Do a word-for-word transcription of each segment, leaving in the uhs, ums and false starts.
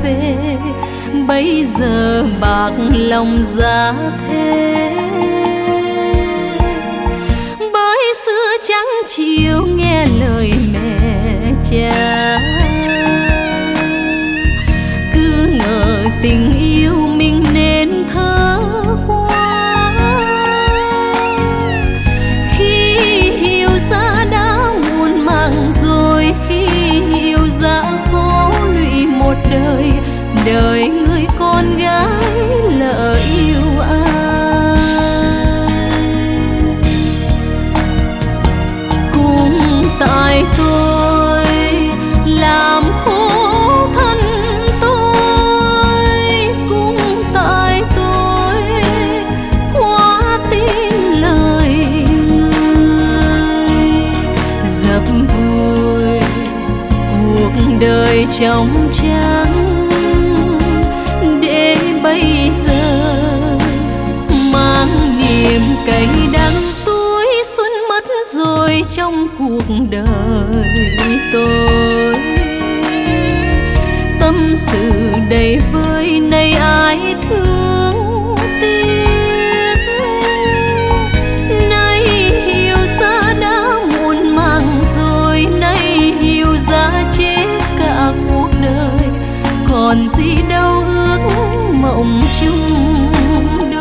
về, bây giờ bạc lòng giá thế. Bởi xưa chẳng chịu nghe lời mẹ cha, cứ ngờ tình yêu mình nên thơ qua. Khi hiểu ra đã muôn màng rồi, khi hiểu ra khổ lụy một đời, đời người con gái lỡ yêu ai. Cũng tại tôi làm khổ thân tôi, cũng tại tôi quá tin lời người, dập vùi cuộc đời trong trắng. Để bây giờ mang niềm cay đắng, tuổi xuân mất rồi trong cuộc đời tôi. Tâm sự đầy vơi này ai thương tiếc, nay hiểu ra đã muôn màng rồi, nay hiểu ra chết cả cuộc đời, còn gì đâu ước mộng chung đôi.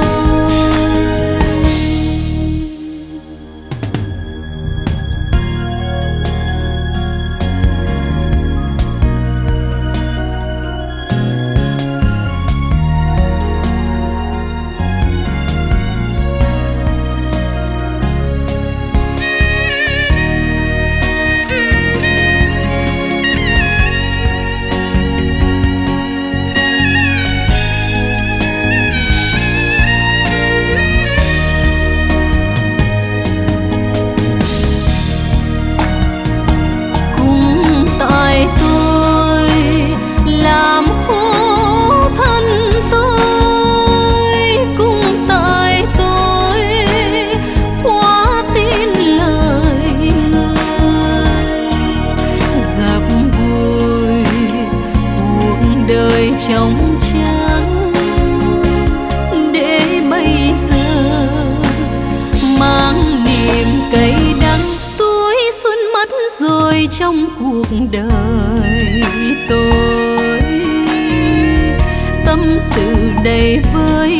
Trong trắng để bây giờ mang niềm cay đắng, tuổi xuân mất rồi trong cuộc đời tôi. Tâm sự đầy vơi